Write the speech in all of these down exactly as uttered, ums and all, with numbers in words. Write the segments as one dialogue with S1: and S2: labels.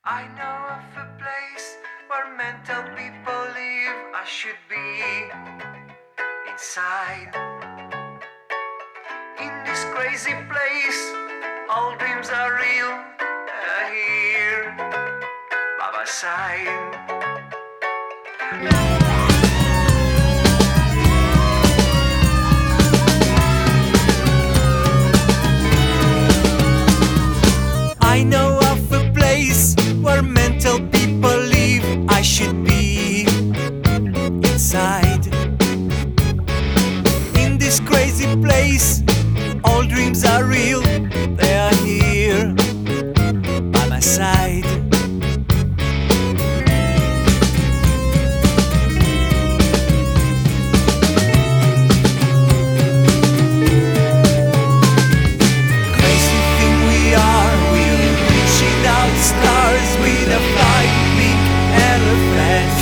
S1: I know of a place where mental people live. I should be inside. In this crazy place, all dreams are real. Uh, here by my side. I know of a place where mental people live. I should be inside. In this crazy place, all dreams are real. They are here by my side. Stars with a flying pink elephant.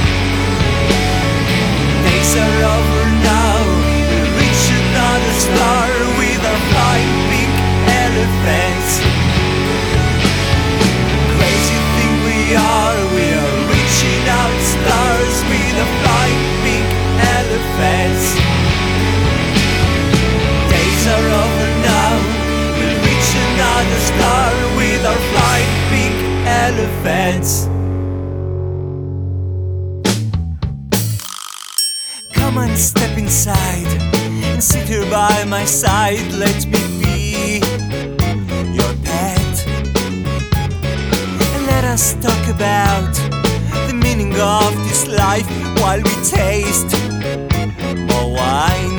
S1: Days are over now. We'll reach another star with our flying pink elephant. Crazy thing we are. We are reaching out stars with a flying pink elephant. Days are over now. We'll reach another star with our flying pink elephants. Come on, step inside and sit here by my side. Let me be your pet, and let us talk about the meaning of this life while we taste more wine.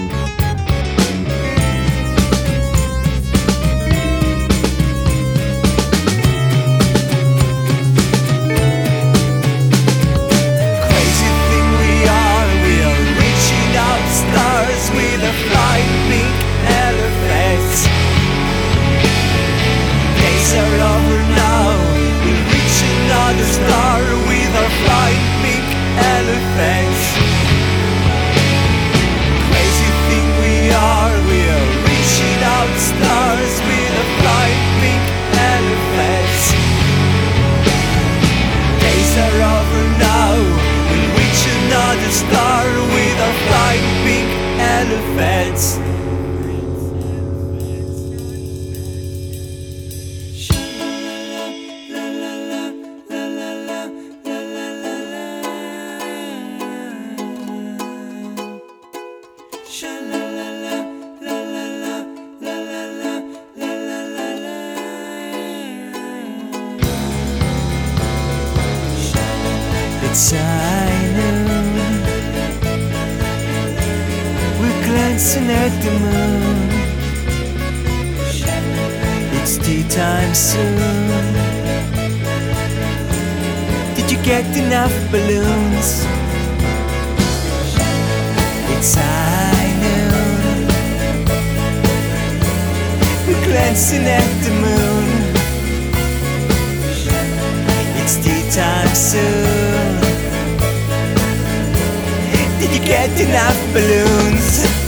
S1: With a flying pink elephant. Days are over now. We'll reach another star with our flying pink elephants. Crazy thing we are. We are reaching out stars with a flying pink elephants. Days are over now. We'll reach another star with our flying pink elephants. It's I know we're glancing at the moon. It's tea time soon. Did you get enough balloons? It's I know we're glancing at the moon. It's tea time soon. Did you get enough balloons?